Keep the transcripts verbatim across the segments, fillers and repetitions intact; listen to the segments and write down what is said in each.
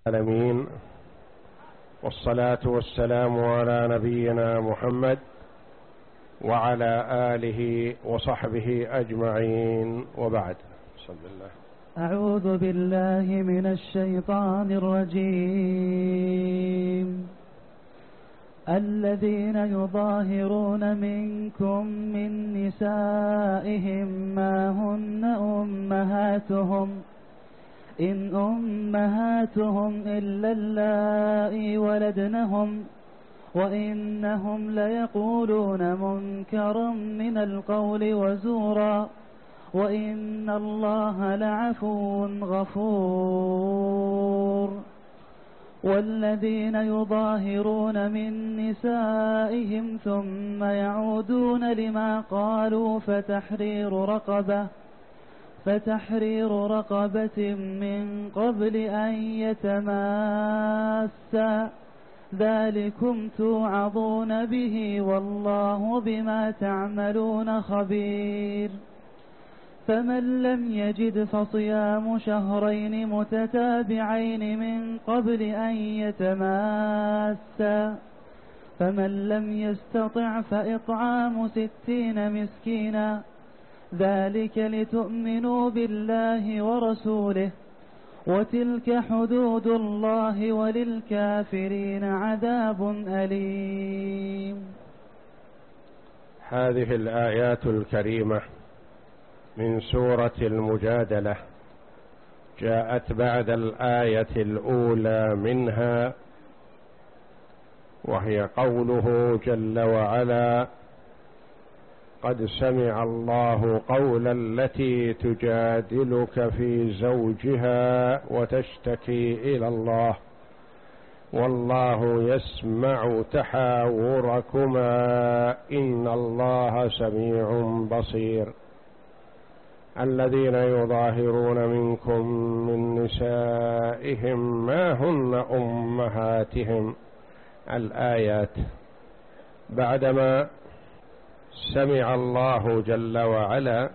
العالمين، والصلاة والسلام على نبينا محمد وعلى آله وصحبه أجمعين، وبعد. بسم الله. أعوذ بالله من الشيطان الرجيم. الذين يظاهرون منكم من نسائهم ما هن أمهاتهم إن أمهاتهم إلا اللائي ولدنهم وإنهم ليقولون منكرا من القول وزورا وإن الله لعفو غفور. والذين يظاهرون من نسائهم ثم يعودون لما قالوا فتحرير رقبة فتحرير رقبة من قبل أن يتماسا ذلكم توعظون به والله بما تعملون خبير. فمن لم يجد فصيام شهرين متتابعين من قبل أن يتماسا فمن لم يستطع فإطعام ستين مسكينا ذلك لتؤمنوا بالله ورسوله وتلك حدود الله وللكافرين عذاب أليم. هذه الآيات الكريمة من سورة المجادلة جاءت بعد الآية الأولى منها، وهي قوله جل وعلا: قد سمع الله قول التي تجادلك في زوجها وتشتكي إلى الله والله يسمع تحاوركما إن الله سميع بصير. الذين يظاهرون منكم من نسائهم ما هن أمهاتهم. الآيات بعدما سمع الله جل وعلا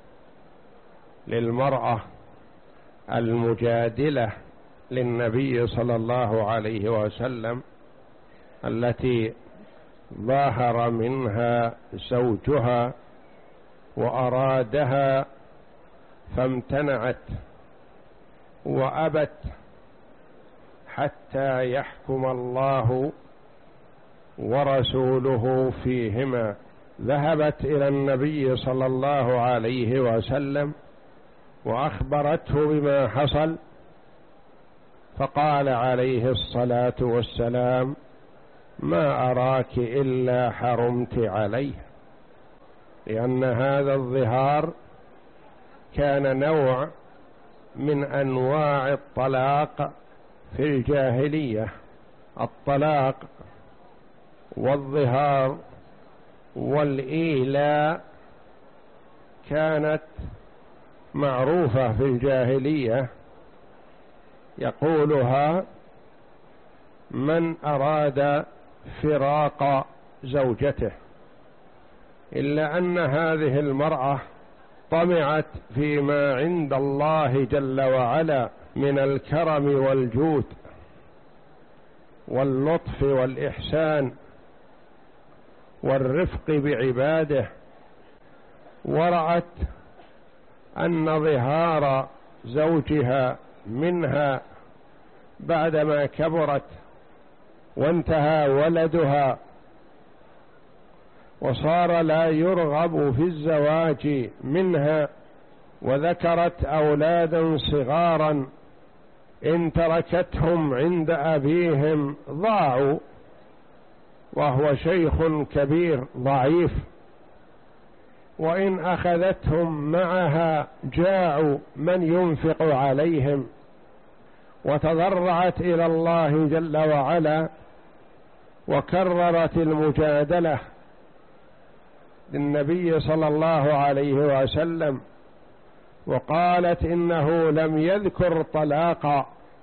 للمرأة المجادلة للنبي صلى الله عليه وسلم التي ظاهر منها زوجها وأرادها فامتنعت وأبت حتى يحكم الله ورسوله فيهما، ذهبت إلى النبي صلى الله عليه وسلم وأخبرته بما حصل، فقال عليه الصلاة والسلام: ما أراك إلا حرمت عليه، لأن هذا الظهار كان نوع من أنواع الطلاق في الجاهلية. الطلاق والظهار والإيلاء كانت معروفة في الجاهلية، يقولها من أراد فراق زوجته، إلا أن هذه المرأة طمعت فيما عند الله جل وعلا من الكرم والجود واللطف والإحسان والرفق بعباده، ورأت أن ظهار زوجها منها بعدما كبرت وانتهى ولدها وصار لا يرغب في الزواج منها، وذكرت أولادا صغارا إن تركتهم عند أبيهم ضاعوا، وهو شيخ كبير ضعيف، وإن أخذتهم معها جاعوا من ينفق عليهم، وتضرعت إلى الله جل وعلا وكررت المجادلة للنبي صلى الله عليه وسلم، وقالت إنه لم يذكر طلاقا،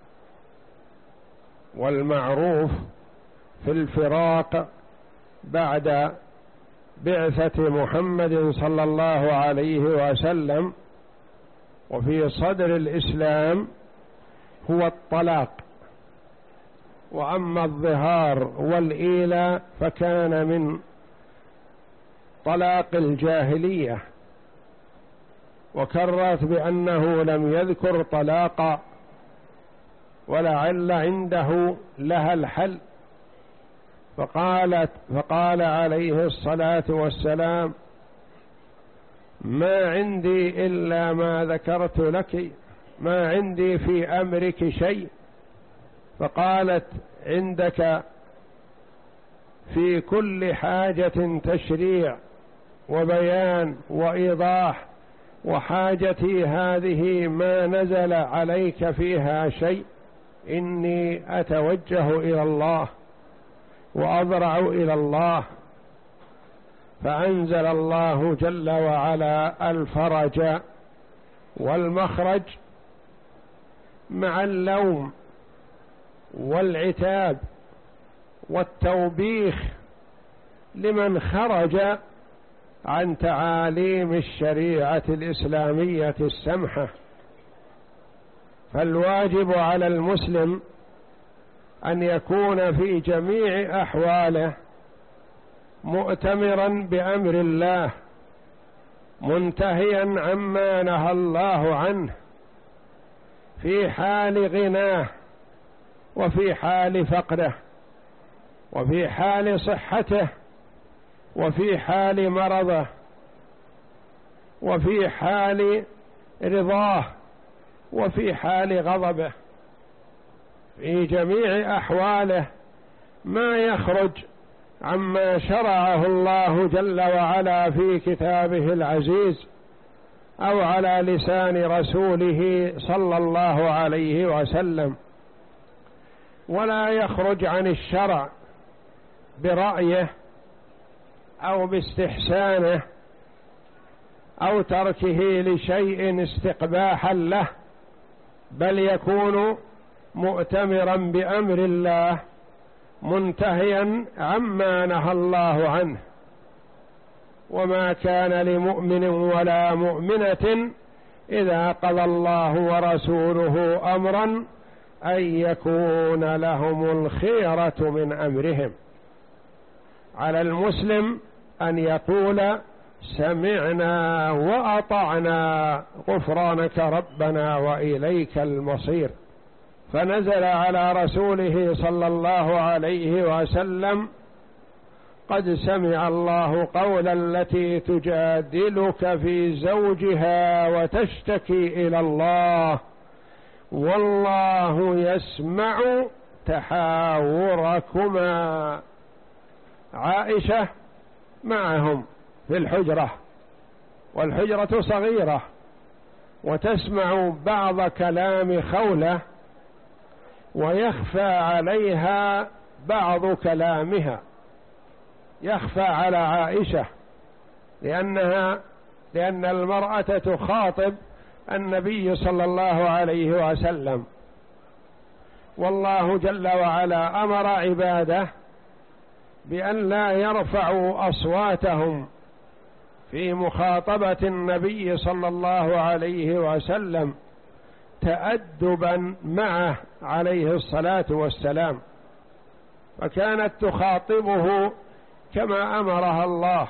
والمعروف في الفراق بعد بعثة محمد صلى الله عليه وسلم وفي صدر الإسلام هو الطلاق، وأما الظهار والإيلاء فكان من طلاق الجاهلية، وكررت بأنه لم يذكر طلاقا ولعل عنده لها الحل، فقالت فقال عليه الصلاة والسلام: ما عندي إلا ما ذكرت لك، ما عندي في أمرك شيء. فقالت: عندك في كل حاجة تشريع وبيان وإيضاح، وحاجتي هذه ما نزل عليك فيها شيء، إني أتوجه إلى الله وأضرع إلى الله. فأنزل الله جل وعلا الفرج والمخرج مع اللوم والعتاب والتوبيخ لمن خرج عن تعاليم الشريعة الإسلامية السمحة. فالواجب على المسلم أن يكون في جميع أحواله مؤتمرا بأمر الله، منتهيا عما نهى الله عنه، في حال غناه وفي حال فقره، وفي حال صحته وفي حال مرضه، وفي حال رضاه وفي حال غضبه، في جميع أحواله ما يخرج عما شرعه الله جل وعلا في كتابه العزيز أو على لسان رسوله صلى الله عليه وسلم، ولا يخرج عن الشرع برأيه أو باستحسانه أو تركه لشيء استقباحا له، بل يكون مؤتمرا بأمر الله منتهيا عما نهى الله عنه. وما كان لمؤمن ولا مؤمنة إذا قضى الله ورسوله أمرا أن يكون لهم الخيرة من أمرهم. على المسلم أن يقول: سمعنا وأطعنا غفرانك ربنا وإليك المصير. فنزل على رسوله صلى الله عليه وسلم: قد سمع الله قول التي تجادلك في زوجها وتشتكي إلى الله والله يسمع تحاوركما. عائشة معهم في الحجرة، والحجرة صغيرة، وتسمع بعض كلام خولة ويخفى عليها بعض كلامها، يخفى على عائشة، لأنها لأن المرأة تخاطب النبي صلى الله عليه وسلم، والله جل وعلا أمر عباده بأن لا يرفعوا أصواتهم في مخاطبة النبي صلى الله عليه وسلم تأدبا معه عليه الصلاة والسلام، فكانت تخاطبه كما أمرها الله،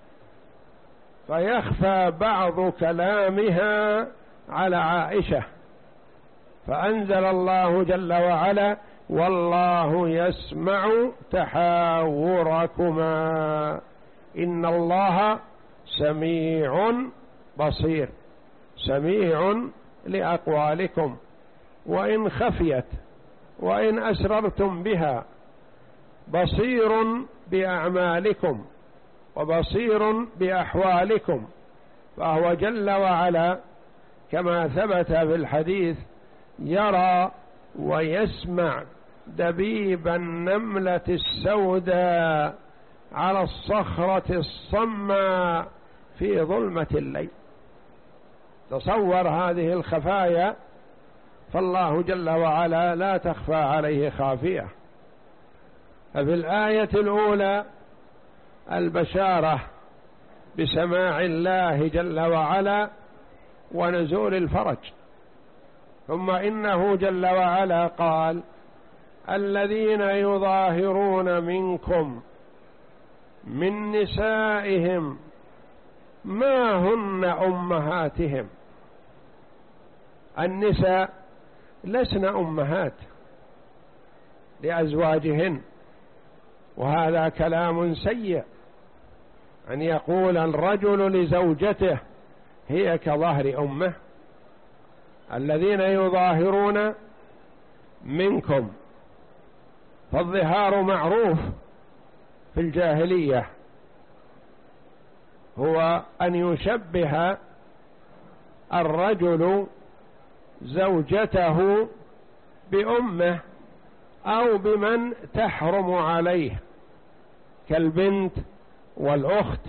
فيخفى بعض كلامها على عائشة، فأنزل الله جل وعلا: والله يسمع تحاوركما إن الله سميع بصير. سميع لأقوالكم وإن خفيت وإن أسررتم بها، بصير بأعمالكم وبصير بأحوالكم. فهو جل وعلا كما ثبت في الحديث يرى ويسمع دبيب النملة السوداء على الصخرة الصماء في ظلمة الليل. تصور هذه الخفايا، فالله جل وعلا لا تخفى عليه خافية. ففي الآية الأولى البشارة بسماع الله جل وعلا ونزول الفرج، ثم إنه جل وعلا قال: الذين يظاهرون منكم من نسائهم ما هن أمهاتهم. النساء لسن أمهات لأزواجهن، وهذا كلام سيء أن يقول الرجل لزوجته هي كظهر أمه. الذين يظاهرون منكم، فالظهار معروف في الجاهلية هو أن يشبه الرجل زوجته بأمه أو بمن تحرم عليه كالبنت والأخت.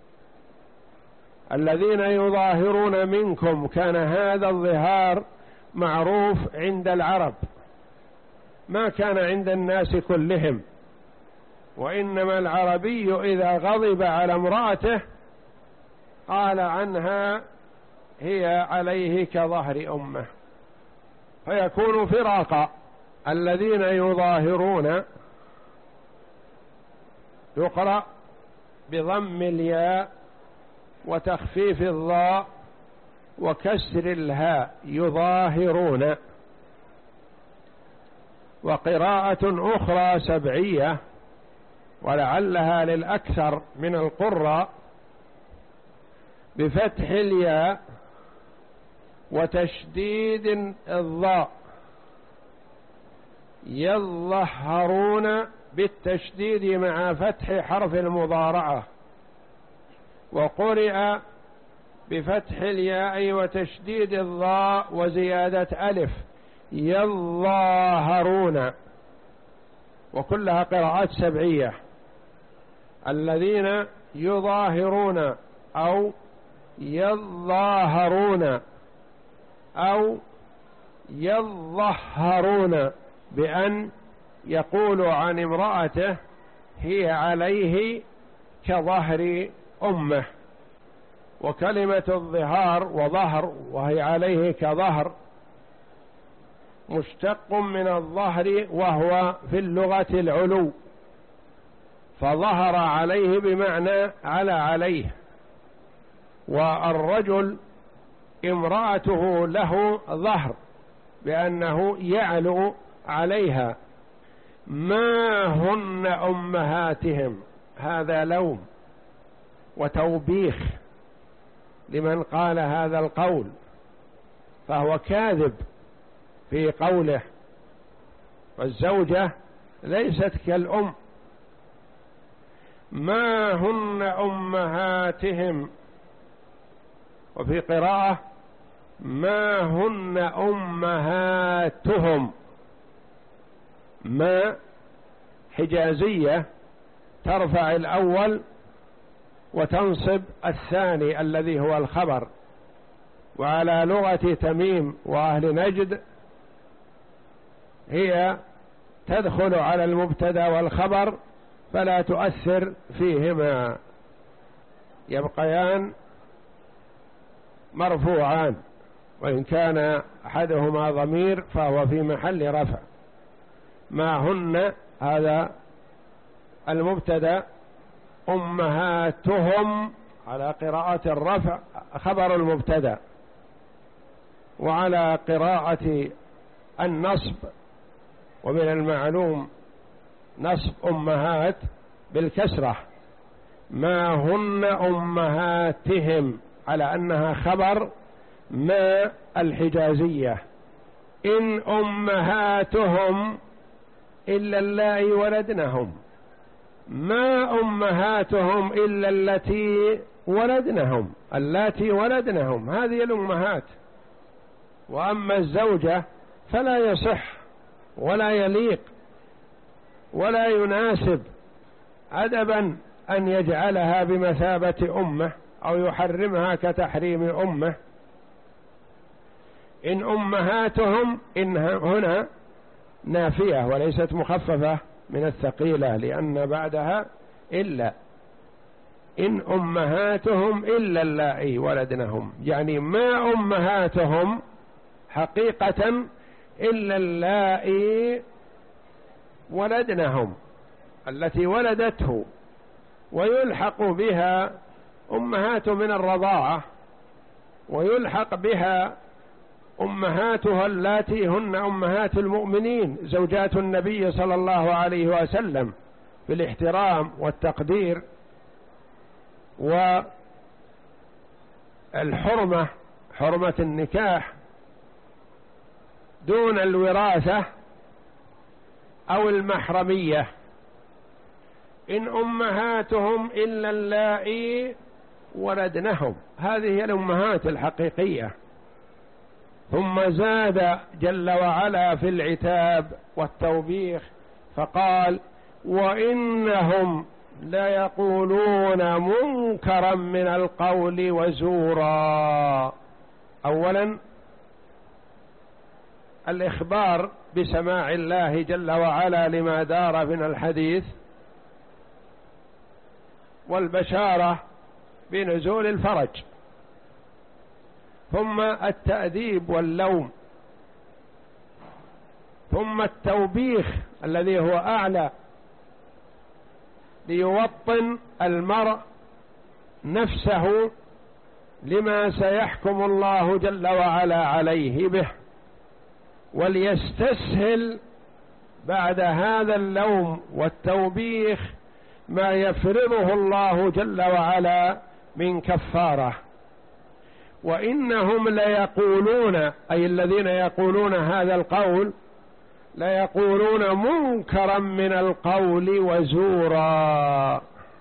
الذين يظاهرون منكم، كان هذا الظهار معروف عند العرب، ما كان عند الناس كلهم، وإنما العربي إذا غضب على امرأته قال عنها هي عليه كظهر أمه، فيكون فراقا. الذين يظاهرون يقرأ بضم الياء وتخفيف الضاء وكسر الهاء يظاهرون. وقراءة أخرى سبعية ولعلها للأكثر من القراء بفتح الياء وتشديد الضاء يظهرون بالتشديد مع فتح حرف المضارعة، وقرئ بفتح الياء وتشديد الضاء وزيادة ألف يظاهرون، وكلها قراءات سبعية. الذين يظاهرون أو يظاهرون أو يظهرون بأن يقول عن امرأته هي عليه كظهر أمه. وكلمة الظهار وظهر وهي عليه كظهر مشتق من الظهر، وهو في اللغة العلو، فظهر عليه بمعنى على عليه. والرجل امرأته له ظهر بأنه يعلو عليها. ما هن أمهاتهم، هذا لوم وتوبيخ لمن قال هذا القول، فهو كاذب في قوله. والزوجة ليست كالأم. ما هن أمهاتهم، وفي قراءة ما هن أمهاتهم. ما حجازية ترفع الأول وتنصب الثاني الذي هو الخبر، وعلى لغة تميم وأهل نجد هي تدخل على المبتدأ والخبر فلا تؤثر فيهما، يبقيان مرفوعان، وإن كان أحدهما ضمير فهو في محل رفع. ما هن هذا المبتدأ، أمهاتهم على قراءة الرفع خبر المبتدأ، وعلى قراءة النصب ومن المعلوم نصب أمهات بالكسرة. ما هن أمهاتهم على أنها خبر ما الحجازية. إن أمهاتهم إلا اللائي ولدنهم، ما أمهاتهم إلا التي ولدنهم، اللاتي ولدنهم هذه الأمهات. وأما الزوجة فلا يصح ولا يليق ولا يناسب أدبا أن يجعلها بمثابة أمه أو يحرمها كتحريم أمه. إن أمهاتهم إن هنا نافية وليست مخففة من الثقيلة، لأن بعدها إلا. إن أمهاتهم إلا اللائي ولدنهم، يعني ما أمهاتهم حقيقة إلا اللائي ولدنهم التي ولدته، ويلحق بها أمهات من الرضاعة، ويلحق بها أمهاتها اللاتي هن أمهات المؤمنين زوجات النبي صلى الله عليه وسلم بالاحترام والتقدير والحرمة، حرمة النكاح دون الوراثة أو المحرمية. إن أمهاتهم إلا اللائي ولدنهم، هذه هي الأمهات الحقيقية. ثم زاد جل وعلا في العتاب والتوبيخ فقال: وإنهم ليقولون منكرا من القول وزورا. أولا الإخبار بسماع الله جل وعلا لما دار من الحديث، والبشارة بنزول الفرج، ثم التأديب واللوم، ثم التوبيخ الذي هو أعلى، ليوطن المرء نفسه لما سيحكم الله جل وعلا عليه به، وليستسهل بعد هذا اللوم والتوبيخ ما يفرضه الله جل وعلا من كفارة. وإنهم ليقولون، أي الذين يقولون هذا القول، ليقولون منكرا من القول وزورا.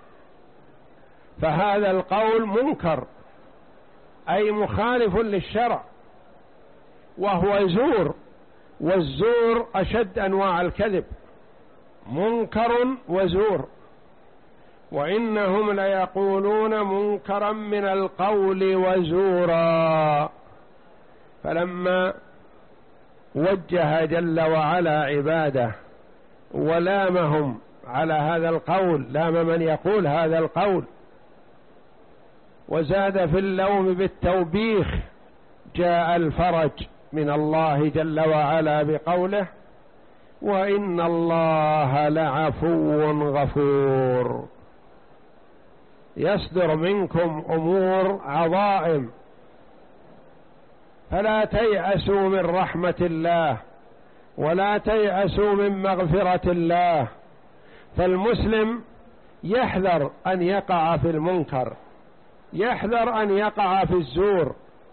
فهذا القول منكر، أي مخالف للشرع، وهو زور، والزور أشد أنواع الكذب، منكر وزور. وإنهم ليقولون منكرا من القول وزورا. فلما وجه جل وعلا عباده ولامهم على هذا القول، لام من يقول هذا القول، وزاد في اللوم بالتوبيخ، جاء الفرج من الله جل وعلا بقوله: وإن الله لعفو غفور. يصدر منكم أمور عظائم، فلا تيأسوا من رحمة الله، ولا تيأسوا من مغفرة الله. فالمسلم يحذر أن يقع في المنكر، يحذر أن يقع في الزور،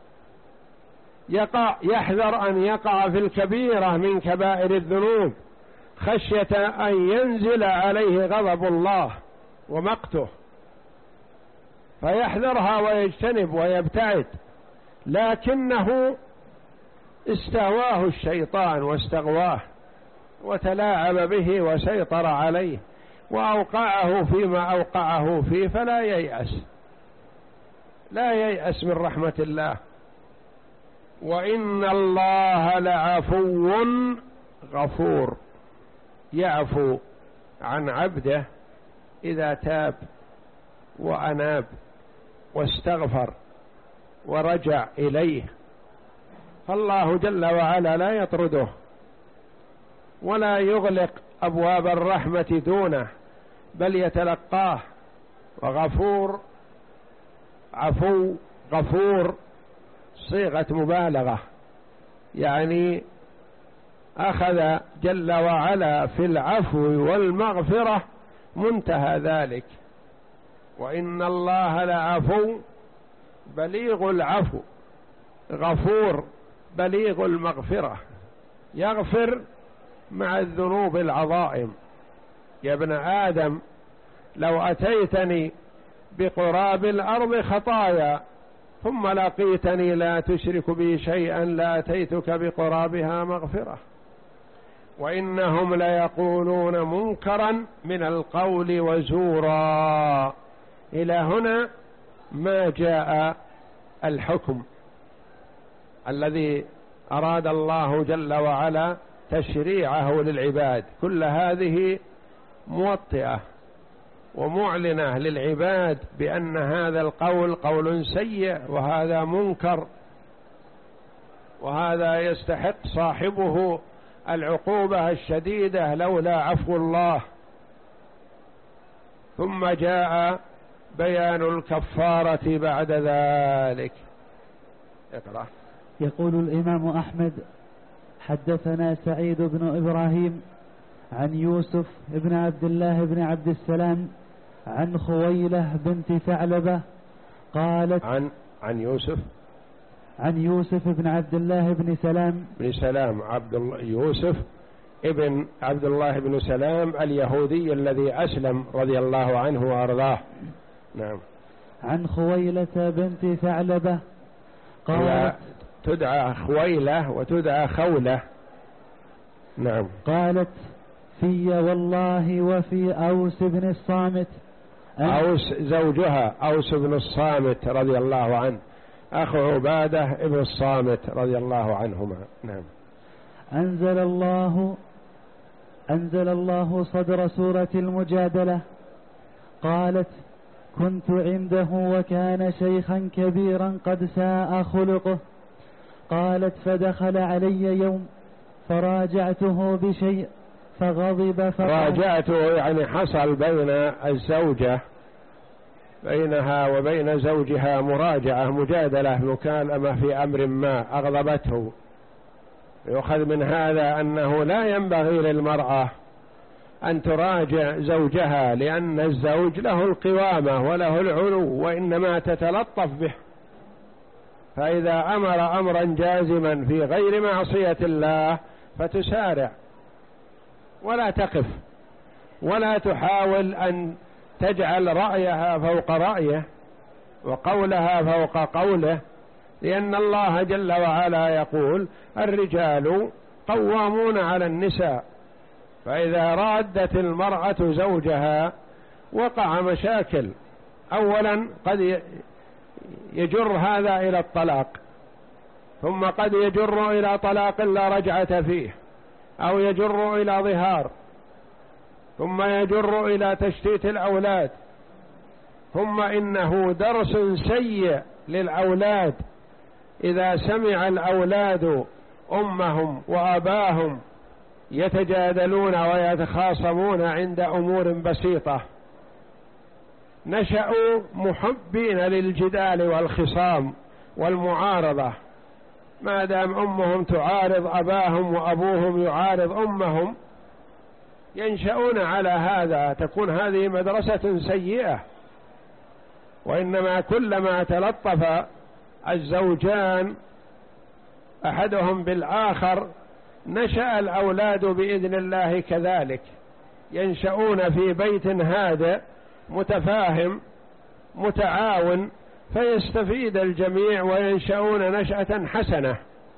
يقع يحذر أن يقع في الكبيرة من كبائر الذنوب، خشية أن ينزل عليه غضب الله ومقته، فيحذرها ويجتنب ويبتعد. لكنه استهواه الشيطان واستغواه وتلاعب به وسيطر عليه وأوقعه فيما أوقعه فيه، فلا ييأس، لا ييأس من رحمة الله. وإن الله لعفو غفور، يعفو عن عبده إذا تاب وأناب واستغفر ورجع إليه. فالله جل وعلا لا يطرده ولا يغلق أبواب الرحمة دونه، بل يتلقاه. وغفور، عفو، غفور صيغة مبالغة، يعني أخذ جل وعلا في العفو والمغفرة منتهى ذلك. وإن الله لعفو بليغ العفو، غفور بليغ المغفرة، يغفر مع الذنوب العظائم. يا ابن آدم لو أتيتني بقراب الأرض خطايا ثم لقيتني لا تشرك بي شيئا لأتيتك بقرابها مغفرة. وإنهم ليقولون منكرا من القول وزورا. إلى هنا ما جاء الحكم الذي أراد الله جل وعلا تشريعه للعباد. كل هذه موطئة ومعلنة للعباد بأن هذا القول قول سيء، وهذا منكر، وهذا يستحق صاحبه العقوبة الشديدة لولا عفو الله. ثم جاء بيان الكفارة بعد ذلك. اقرأ. يقول الإمام أحمد: حدثنا سعيد بن إبراهيم عن يوسف بن عبد الله بن عبد السلام عن خويلة بنت ثعلبة قالت عن عن يوسف عن يوسف بن عبد الله بن سلام بن سلام عبد الله يوسف ابن عبد الله بن سلام اليهودي الذي أسلم رضي الله عنه وأرضاه. نعم. عن خويلة بنت ثعلبة قالت تدعى خويلة وتدعى خولة. نعم. قالت: في والله وفي أوس بن الصامت. أوس زوجها أوس بن الصامت رضي الله عنه، أخو عبادة ابن الصامت رضي الله عنهما. نعم. أنزل الله أنزل الله صدر سورة المجادلة. قالت: كنت عنده وكان شيخا كبيرا قد ساء خلقه. قالت: فدخل علي يوم فراجعته بشيء فغضب فقال. راجعته يعني حصل بين الزوجة بينها وبين زوجها مراجعة مجادلة مكالمة في أمر ما أغضبته. يؤخذ من هذا أنه لا ينبغي للمرأة أن تراجع زوجها، لأن الزوج له القوامة وله العلو وإنما تتلطف به. فإذا أمر أمرا جازما في غير معصية الله فتسارع ولا تقف ولا تحاول أن تجعل رأيها فوق رأيه وقولها فوق قوله، لأن الله جل وعلا يقول: الرجال قوامون على النساء. فإذا رادت المرأة زوجها وقع مشاكل. أولا قد يجر هذا إلى الطلاق، ثم قد يجر إلى طلاق لا رجعة فيه، أو يجر إلى ظهار، ثم يجر إلى تشتيت الأولاد، ثم إنه درس سيء للأولاد إذا سمع الأولاد أمهم وأباهم يتجادلون ويتخاصمون عند أمور بسيطة. نشأوا محبين للجدال والخصام والمعارضة، ما دام أمهم تعارض أباهم وأبوهم يعارض أمهم ينشأون على هذا، تكون هذه مدرسة سيئة. وإنما كلما تلطف الزوجان أحدهم بالآخر نشأ الأولاد بإذن الله كذلك، ينشأون في بيت هادئ متفاهم متعاون، فيستفيد الجميع وينشأون نشأة حسنة.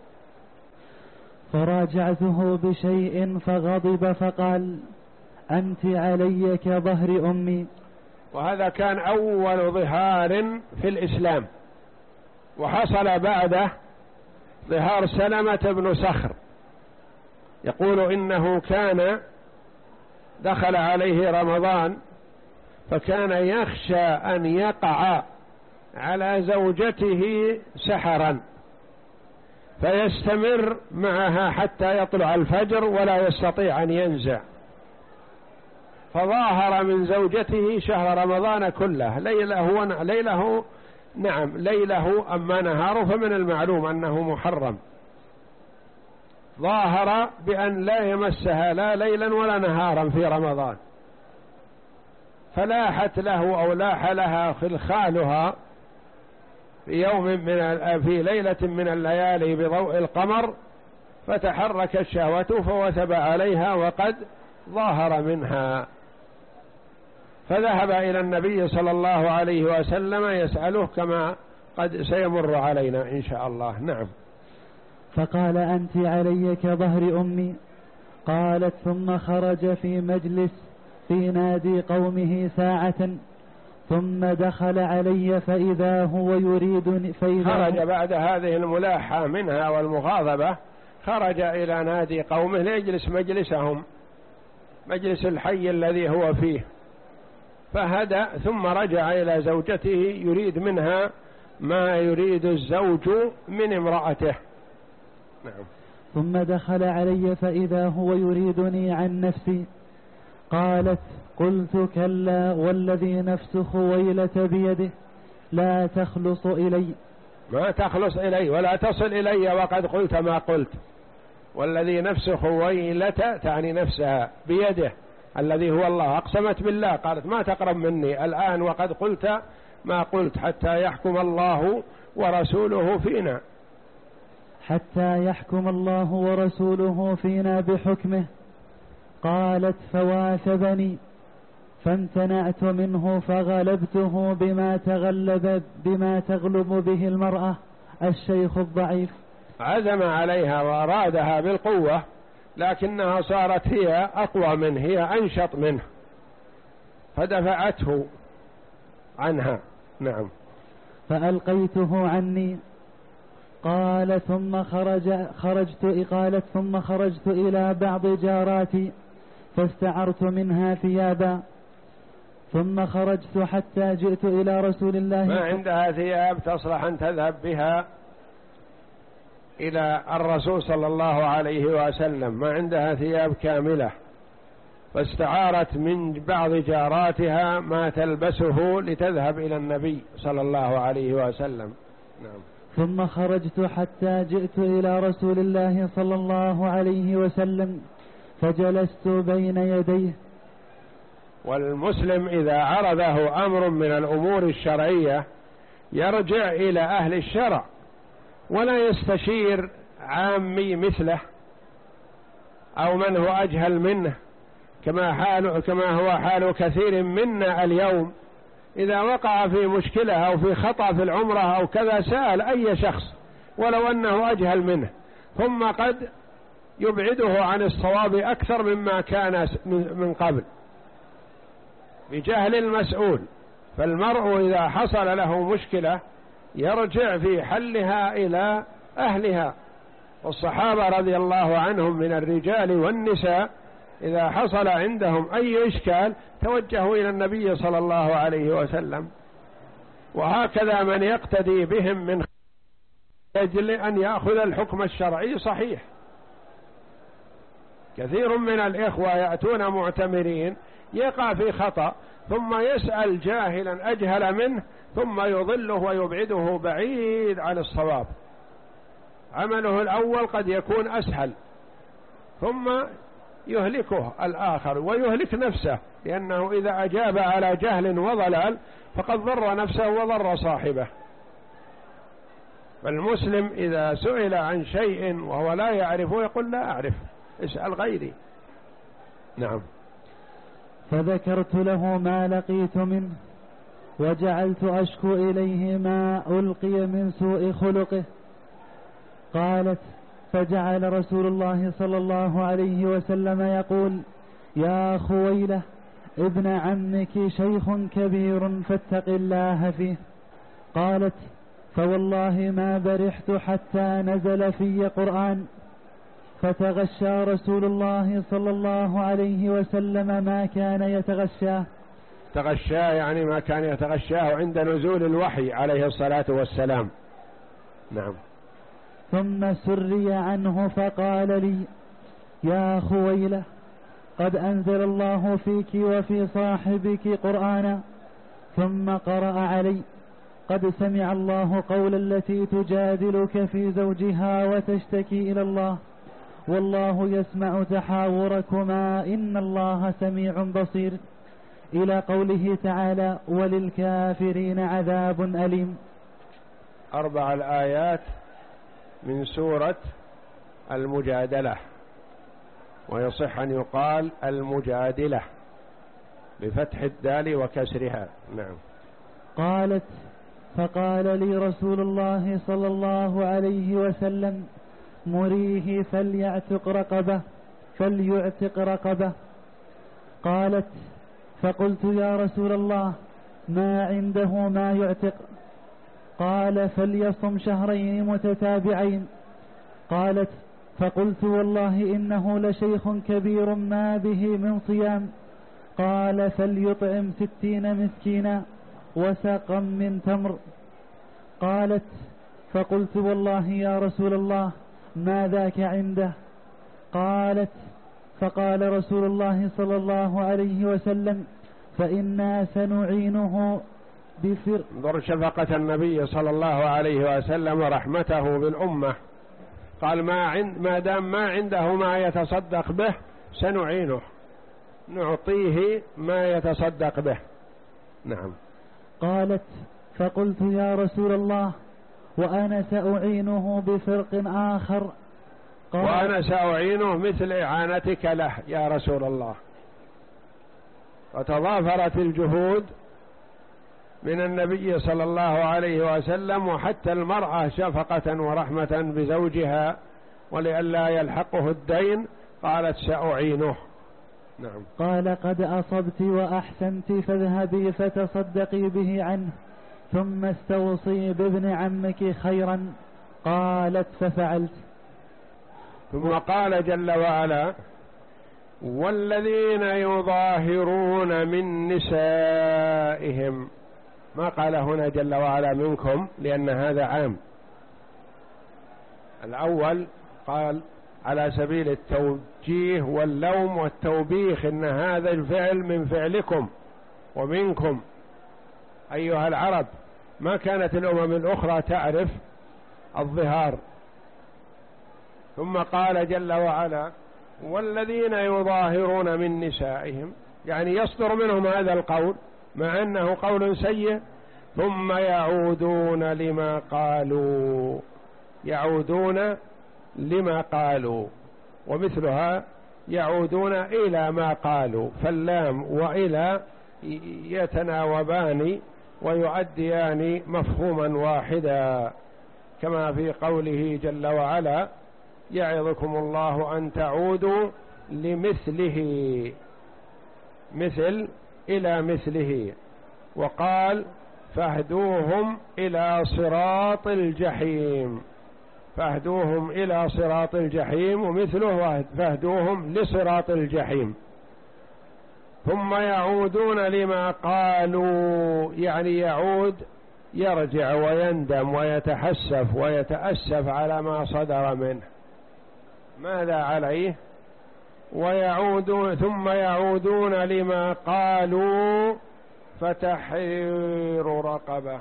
فراجعته بشيء فغضب فقال: أنت علي كظهر أمي. وهذا كان أول ظهار في الإسلام، وحصل بعده ظهار سلمة بن صخر. يقول إنه كان دخل عليه رمضان فكان يخشى أن يقع على زوجته سحرا فيستمر معها حتى يطلع الفجر ولا يستطيع أن ينزع، فظاهر من زوجته شهر رمضان كله ليله ليله نعم ليله أما نهاره، فمن المعلوم أنه محرم. ظاهر بأن لا يمسها لا ليلا ولا نهارا في رمضان، فلاحت له أو لاح لها خلخالها في يوم من في ليلة من الليالي بضوء القمر، فتحركت شهوته فوثب عليها وقد ظاهر منها، فذهب إلى النبي صلى الله عليه وسلم يسأله كما قد سيمر علينا إن شاء الله. نعم. فقال: أنت علي كظهر أمي. قالت: ثم خرج في مجلس في نادي قومه ساعة ثم دخل علي فإذا هو يريدني فإذا خرج بعد هذه الملاحة منها والمغاضبة، خرج إلى نادي قومه ليجلس مجلسهم، مجلس الحي الذي هو فيه، فهدأ ثم رجع إلى زوجته يريد منها ما يريد الزوج من امرأته. نعم. ثم دخل علي فإذا هو يريدني عن نفسي. قالت: قلت: كلا والذي نفس خويلة بيده لا تخلص إلي. ما تخلص إلي ولا تصل إلي وقد قلت ما قلت. والذي نفس خويلة تعني نفسها بيده الذي هو الله، أقسمت بالله قالت ما تقرب مني الآن وقد قلت ما قلت حتى يحكم الله ورسوله فينا. حتى يحكم الله ورسوله فينا بحكمه. قالت: فواثبني فامتنعت منه فغلبته بما تغلب بما تغلب به المرأة الشيخ الضعيف. عزم عليها وأرادها بالقوة، لكنها صارت هي أقوى منه، هي أنشط منه فدفعته عنها. نعم. فألقيته عني. قال: ثم خرج خرجت قالت ثم خرجت إلى بعض جاراتي فاستعرت منها ثيابا، ثم خرجت حتى جئت إلى رسول الله. ما عندها ثياب تصلح أن تذهب بها إلى الرسول صلى الله عليه وسلم، ما عندها ثياب كاملة، فاستعارت من بعض جاراتها ما تلبسه لتذهب إلى النبي صلى الله عليه وسلم. نعم. ثم خرجت حتى جئت إلى رسول الله صلى الله عليه وسلم فجلست بين يديه. والمسلم إذا عرضه أمر من الأمور الشرعية يرجع إلى أهل الشرع ولا يستشير عامي مثله أو من هو أجهل منه، كما حال كما هو حال كثير منا اليوم. إذا وقع في مشكلة أو في خطأ في العمرة أو كذا سأل أي شخص ولو أنه أجهل منه، ثم قد يبعده عن الصواب أكثر مما كان من قبل بجهل المسؤول. فالمرء إذا حصل له مشكلة يرجع في حلها إلى أهلها. والصحابة رضي الله عنهم من الرجال والنساء إذا حصل عندهم أي إشكال توجهوا إلى النبي صلى الله عليه وسلم. وهكذا من يقتدي بهم من أجل أن يأخذ الحكم الشرعي صحيح. كثير من الإخوة يأتون معتمرين يقع في خطأ ثم يسأل جاهلا أجهل منه ثم يضله ويبعده بعيد عن الصواب. عمله الأول قد يكون أسهل ثم يهلكه الآخر ويهلك نفسه، لأنه إذا أجاب على جهل وضلال فقد ضر نفسه وضر صاحبه. فالمسلم إذا سئل عن شيء وهو لا يعرفه يقول لا أعرف، اسأل غيري. نعم. فذكرت له ما لقيت منه وجعلت أشكو إليه ما ألقي من سوء خلقه. قالت: فجعل رسول الله صلى الله عليه وسلم يقول: يا خويلة ابن عمك شيخ كبير فاتق الله فيه. قالت: فوالله ما برحت حتى نزل في قرآن فتغشى رسول الله صلى الله عليه وسلم ما كان يتغشاه. تغشاه يعني ما كان يتغشاه عند نزول الوحي عليه الصلاة والسلام. نعم. ثم سري عنه فقال لي: يا خويلة قد أنزل الله فيك وفي صاحبك قرآنا. ثم قرأ علي: قد سمع الله قول التي تجادلك في زوجها وتشتكي إلى الله والله يسمع تحاوركما إن الله سميع بصير، إلى قوله تعالى: وللكافرين عذاب أليم. أربع الآيات من سورة المجادلة، ويصح أن يقال المجادلة بفتح الدال وكسرها. نعم. قالت: فقال لي رسول الله صلى الله عليه وسلم: مريه فليعتق رقبة فليعتق رقبة. قالت: فقلت: يا رسول الله ما عنده ما يعتق؟ قال: فليصم شهرين متتابعين. قالت: فقلت: والله إنه لشيخ كبير ما به من صيام. قال: فليطعم ستين مسكينا وسقا من تمر. قالت: فقلت: والله يا رسول الله ما ذاك عنده؟ قالت: فقال رسول الله صلى الله عليه وسلم: فإنا سنعينه بفر. انظر شفقة النبي صلى الله عليه وسلم ورحمته بالأمة، قال: ما عند ما دام ما عنده ما يتصدق به سنعينه، نعطيه ما يتصدق به. نعم. قالت: فقلت: يا رسول الله، وأنا سأعينه بفرق آخر. قال: وأنا سأعينه مثل إعانتك له يا رسول الله. وتضافرت الجهود من النبي صلى الله عليه وسلم، وحتى المرأة شفقة ورحمة بزوجها ولئلا يلحقه الدين قالت: سأعينه. نعم. قال: قد أصبت وأحسنت، فاذهبي فتصدقي به عنه، ثم استوصي بابن عمك خيرا. قالت: ففعلت. ثم قال جل وعلا: والذين يظاهرون من نسائهم. ما قال هنا جل وعلا منكم لأن هذا عام. الأول قال على سبيل التوجيه واللوم والتوبيخ إن هذا الفعل من فعلكم ومنكم أيها العرب. ما كانت الأمم الأخرى تعرف الظهار. ثم قال جل وعلا: والذين يظاهرون من نسائهم، يعني يصدر منهم هذا القول مع أنه قول سيء، ثم يعودون لما قالوا، يعودون لما قالوا، ومثلها يعودون إلى ما قالوا، فاللام وإلى يتناوبان ويؤديان مفهوما واحدا، كما في قوله جل وعلا: يعظكم الله أن تعودوا لمثله، مثل إلى مثله. وقال: فاهدوهم إلى صراط الجحيم، فاهدوهم إلى صراط الجحيم، ومثله فاهدوهم لصراط الجحيم. ثم يعودون لما قالوا، يعني يعود يرجع ويندم ويتحسف ويتأسف على ما صدر منه. ماذا عليه؟ ويعودون ثم يعودون لما قالوا فتحرير رقبة،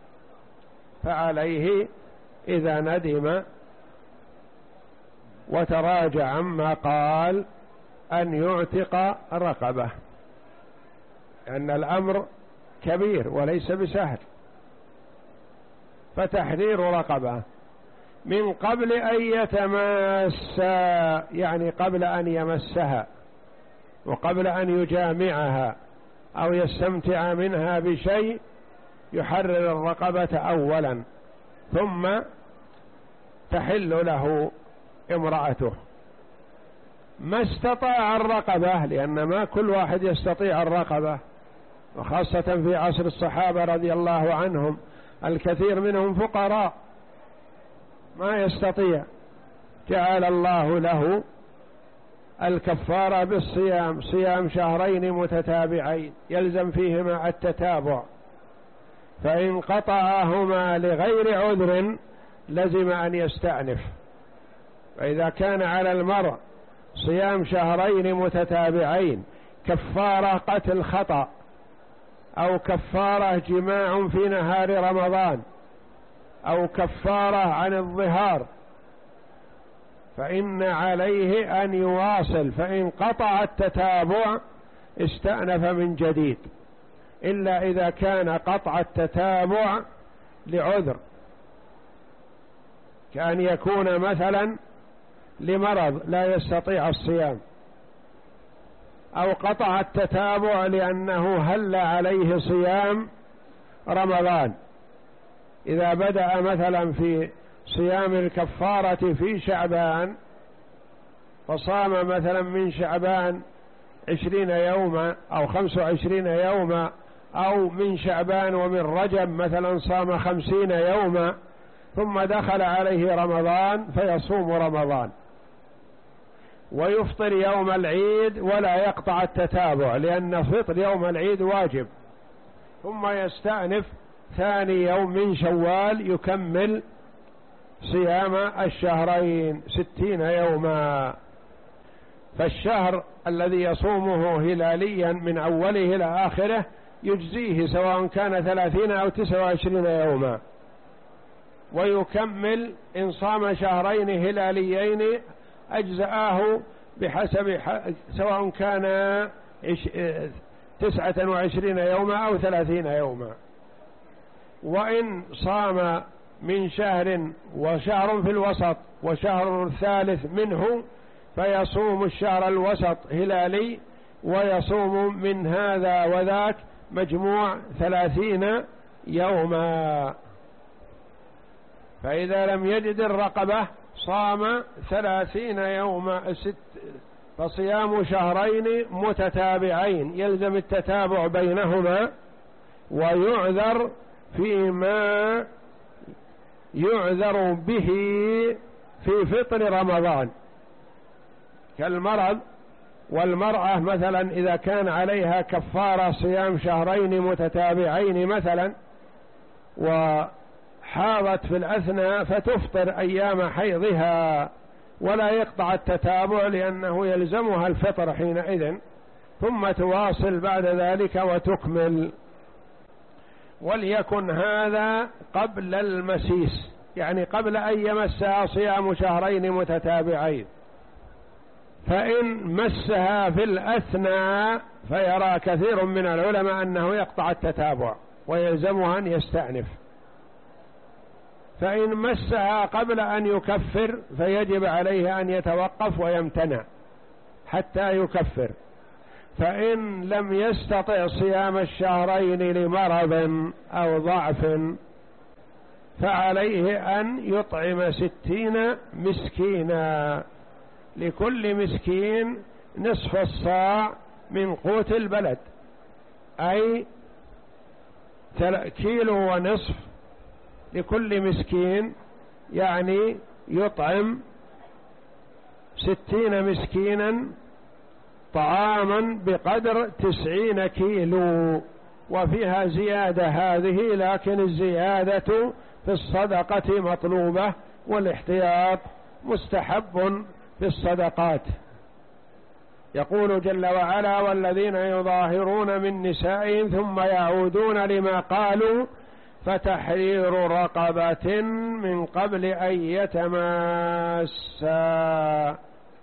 فعليه إذا ندم وتراجع عما قال أن يعتق رقبة، لأن الأمر كبير وليس بسهل. فتحرير رقبة من قبل أن يتماسا، يعني قبل أن يمسها وقبل أن يجامعها أو يستمتع منها بشيء، يحرر الرقبة أولا، ثم تحل له امرأته. ما استطاع الرقبة، لأن ما كل واحد يستطيع الرقبة، وخاصة في عصر الصحابة رضي الله عنهم الكثير منهم فقراء ما يستطيع، جعل الله له الكفارة بالصيام، صيام شهرين متتابعين يلزم فيهما التتابع، فإن قطعهما لغير عذر لزم أن يستأنف. فإذا كان على المرء صيام شهرين متتابعين كفارة قتل خطأ، أو كفارة جماع في نهار رمضان، أو كفارة عن الظهار، فإن عليه أن يواصل، فإن قطع التتابع استأنف من جديد، إلا إذا كان قطع التتابع لعذر، كأن يكون مثلا لمرض لا يستطيع الصيام، أو قطع التتابع لأنه هل عليه صيام رمضان. إذا بدأ مثلا في صيام الكفارة في شعبان، فصام مثلا من شعبان عشرين يوما أو خمس وعشرين يوما، أو من شعبان ومن رجب مثلا صام خمسين يوما، ثم دخل عليه رمضان فيصوم رمضان ويفطر يوم العيد ولا يقطع التتابع، لأن فطر يوم العيد واجب، ثم يستأنف ثاني يوم من شوال يكمل صيام الشهرين ستين يوما. فالشهر الذي يصومه هلاليا من أوله إلى آخره يجزيه سواء كان ثلاثين أو تسعة وعشرين يوما، ويكمل إن صام شهرين هلاليين أجزآه بحسب سواء كان تسعة وعشرين يوما أو ثلاثين يوما. وإن صام من شهر وشهر في الوسط وشهر ثالث منه فيصوم الشهر الوسط هلالي ويصوم من هذا وذاك مجموع ثلاثين يوما. فإذا لم يجد الرقبة صام ثلاثين يوما ست، فصيام شهرين متتابعين يلزم التتابع بينهما، ويعذر فيما يعذر به في فطر رمضان كالمرض. والمرأة مثلا إذا كان عليها كفارة صيام شهرين متتابعين مثلا وحاضت في الأثناء فتفطر أيام حيضها ولا يقطع التتابع لأنه يلزمها الفطر حينئذ، ثم تواصل بعد ذلك وتكمل. وليكن هذا قبل المسيس، يعني قبل أن يمسها صيام شهرين متتابعين. فإن مسها في الأثناء فيرى كثير من العلماء أنه يقطع التتابع ويلزمها أن يستأنف. فإن مسها قبل أن يكفر فيجب عليه أن يتوقف ويمتنع حتى يكفر. فإن لم يستطع صيام الشهرين لمرض أو ضعف فعليه أن يطعم ستين مسكينا، لكل مسكين نصف الصاع من قوت البلد، أي كيلو ونصف لكل مسكين، يعني يطعم ستين مسكينا طعاما بقدر تسعين كيلو. وفيها زيادة هذه، لكن الزيادة في الصدقة مطلوبة والاحتياط مستحب في الصدقات. يقول جل وعلا: والذين يظاهرون من نسائهم ثم يعودون لما قالوا فتحرير رقبة من قبل أن يتماسا.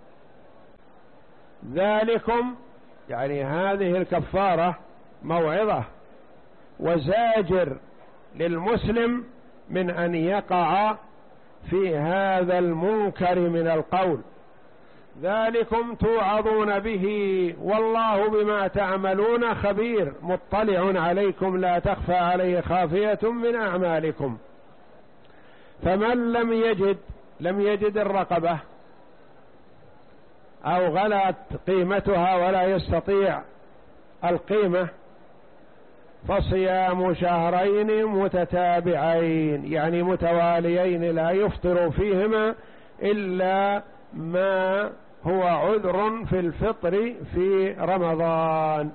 ذلكم يعني هذه الكفارة موعظة وزاجر للمسلم من أن يقع في هذا المنكر من القول. ذلكم توعظون به والله بما تعملون خبير مطلع عليكم لا تخفى عليه خافية من أعمالكم. فمن لم يجد لم يجد الرقبة أو غلت قيمتها ولا يستطيع القيمة فصيام شهرين متتابعين يعني متواليين لا يفطر فيهما إلا ما هو عذر في الفطر في رمضان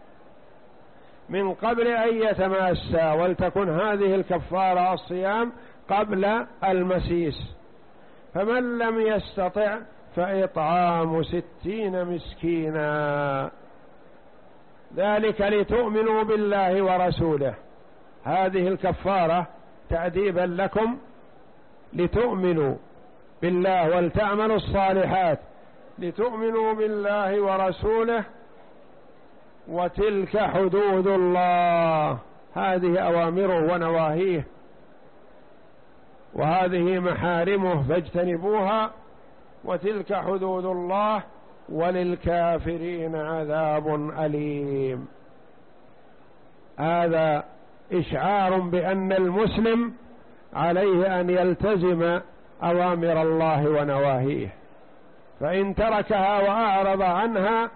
من قبل أن يتماسا. ولتكن هذه الكفارة الصيام قبل المسيس. فمن لم يستطع فإطعام ستين مسكينا، ذلك لتؤمنوا بالله ورسوله. هذه الكفارة تأديبا لكم لتؤمنوا بالله ولتعملوا الصالحات، لتؤمنوا بالله ورسوله، وتلك حدود الله، هذه أوامره ونواهيه وهذه محارمه فاجتنبوها، وتلك حدود الله وللكافرين عذاب أليم. هذا إشعار بأن المسلم عليه أن يلتزم أوامر الله ونواهيه، فإن تركها وأعرض عنها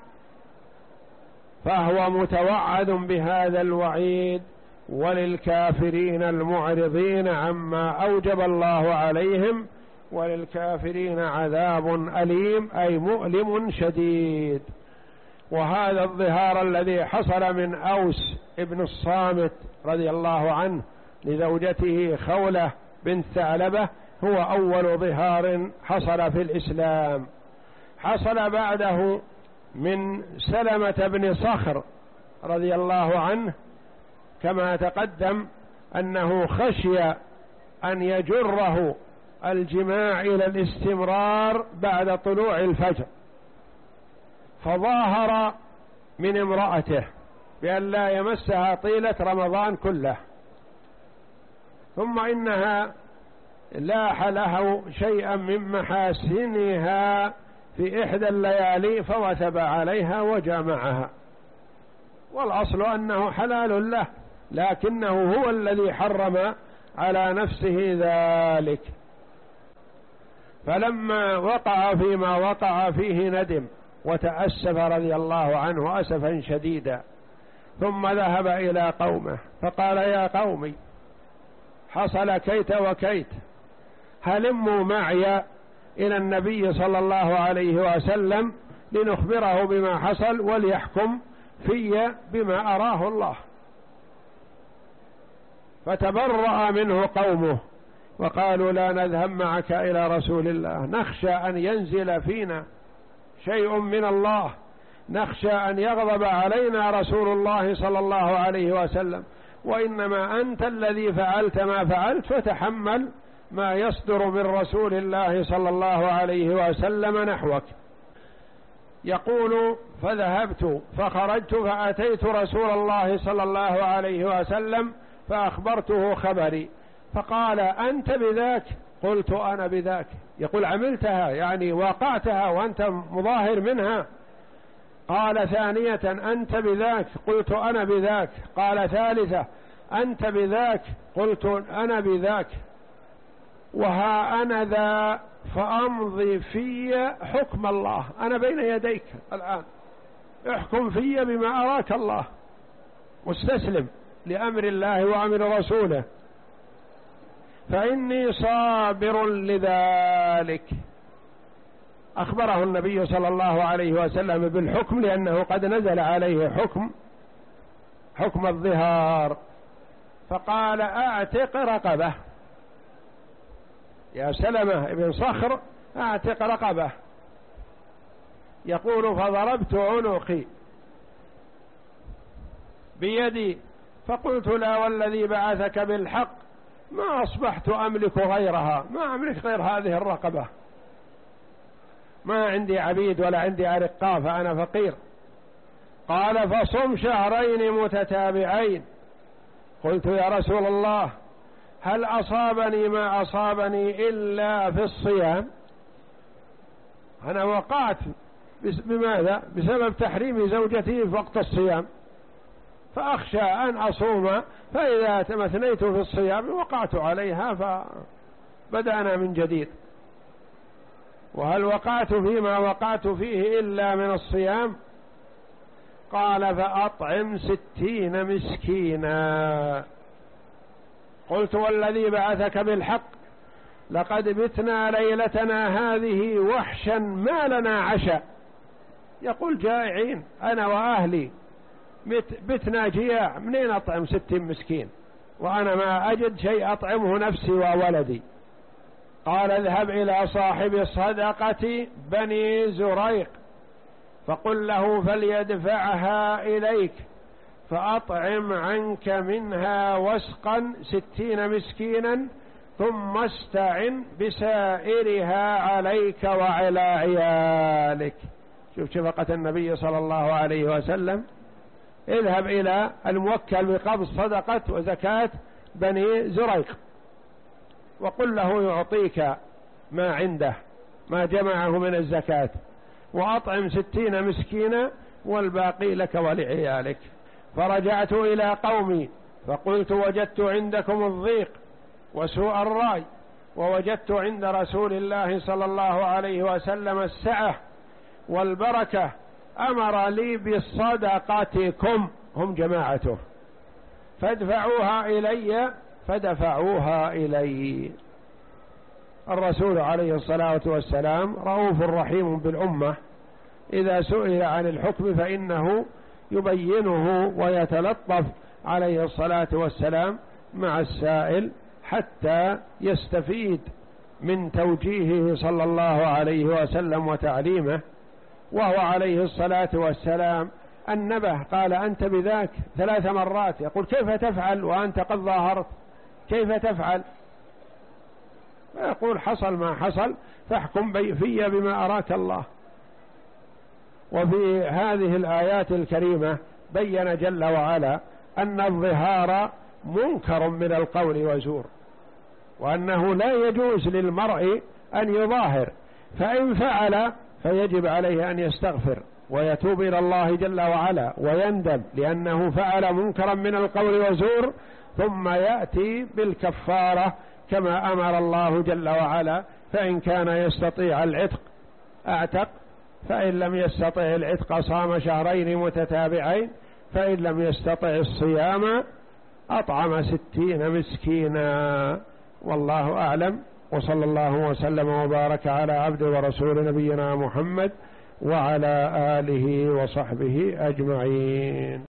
فهو متوعد بهذا الوعيد. وللكافرين المعرضين عما أوجب الله عليهم وللكافرين عذاب أليم أي مؤلم شديد. وهذا الظهار الذي حصل من أوس ابن الصامت رضي الله عنه لزوجته خولة بنت ثعلبة، هو أول ظهار حصل في الإسلام. حصل بعده من سلمة بن صخر رضي الله عنه كما تقدم أنه خشي أن يجره الجماع إلى الاستمرار بعد طلوع الفجر، فظاهر من امرأته بأن لا يمسها طيلة رمضان كله، ثم إنها لاح له شيئا من محاسنها في إحدى الليالي فوثب عليها وجامعها، والأصل أنه حلال له، لكنه هو الذي حرم على نفسه ذلك. فلما وقع فيما وقع فيه ندم وتأسف رضي الله عنه أسفا شديدا، ثم ذهب إلى قومه فقال: يا قومي حصل كيت وكيت، هلموا معي إلى النبي صلى الله عليه وسلم لنخبره بما حصل وليحكم في بما أراه الله. فتبرأ منه قومه وقالوا: لا نذهب معك إلى رسول الله، نخشى أن ينزل فينا شيء من الله، نخشى أن يغضب علينا رسول الله صلى الله عليه وسلم، وإنما أنت الذي فعلت ما فعلت، فتحمل ما يصدر من رسول الله صلى الله عليه وسلم نحوك. يقول: فذهبت فخرجت فأتيت رسول الله صلى الله عليه وسلم فأخبرته خبري، فقال: أنت بذاك؟ قلت: أنا بذاك. يقول: عملتها يعني واقعتها وأنت مظاهر منها؟ قال: ثانية: أنت بذاك؟ قلت: أنا بذاك. قال: ثالثة: أنت بذاك؟ قلت: أنا بذاك. وها أنا ذا فأمضي في حكم الله، أنا بين يديك الآن، احكم في بما أراك الله، مستسلم لأمر الله وأمر رسوله، فإني صابر لذلك. أخبره النبي صلى الله عليه وسلم بالحكم، لأنه قد نزل عليه حكم حكم الظهار، فقال: أعتق رقبة يا سلمة بن صخر، أعتق رقبة. يقول: فضربت عنقي بيدي فقلت: لا والذي بعثك بالحق ما أصبحت أملك غيرها، ما أملك غير هذه الرقبة، ما عندي عبيد ولا عندي أرقاء، فأنا فقير. قال: فصم شهرين متتابعين. قلت: يا رسول الله هل أصابني ما أصابني إلا في الصيام؟ أنا وقعت بماذا؟ بسبب تحريم زوجتي في وقت الصيام، فأخشى أن أصوم، فإذا تمثنيت في الصيام وقعت عليها فبدأنا من جديد. وهل وقعت فيما وقعت فيه إلا من الصيام؟ قال: فأطعم ستين مسكينا. قلت: والذي بعثك بالحق لقد بتنا ليلتنا هذه وحشا ما لنا عشاء. يقول: جائعين أنا وأهلي، بتنا جياع، منين أطعم ستين مسكين وأنا ما أجد شيء أطعمه نفسي وولدي. قال: اذهب إلى صاحب صدقة بني زريق فقل له فليدفعها إليك، فأطعم عنك منها وسقا ستين مسكينا، ثم استعن بسائرها عليك وعلى عيالك. شوف شفقة النبي صلى الله عليه وسلم. اذهب إلى الموكل بقبض صدقة وزكاة بني زريق وقل له يعطيك ما عنده ما جمعه من الزكاة، وأطعم ستين مسكينا والباقي لك ولعيالك. فرجعت إلى قومي فقلت: وجدت عندكم الضيق وسوء الرأي، ووجدت عند رسول الله صلى الله عليه وسلم السعة والبركة، أمر لي بصدقاتكم، هم جماعته، فادفعوها إلي، فدفعوها إلي. الرسول عليه الصلاة والسلام رؤوف رحيم بالأمة، إذا سئل عن الحكم فإنه يبينه ويتلطف عليه الصلاة والسلام مع السائل حتى يستفيد من توجيهه صلى الله عليه وسلم وتعليمه، وهو عليه الصلاة والسلام النبه قال أنت بذاك ثلاث مرات، يقول كيف تفعل وأنت قد ظاهرت، كيف تفعل؟ يقول حصل ما حصل فاحكم في بما أراك الله. وفي هذه الآيات الكريمة بين جل وعلا أن الظهار منكر من القول وزور، وأنه لا يجوز للمرء أن يظاهر، فإن فعل فيجب عليه أن يستغفر ويتوب إلى الله جل وعلا ويندم لأنه فعل منكرا من القول وزور، ثم يأتي بالكفارة كما أمر الله جل وعلا. فإن كان يستطيع العتق أعتق، فإن لم يستطع العتق صام شهرين متتابعين، فإن لم يستطع الصيام أطعم ستين مسكينا. والله أعلم، وصلى الله وسلم وبارك على عبد ورسول نبينا محمد وعلى آله وصحبه أجمعين.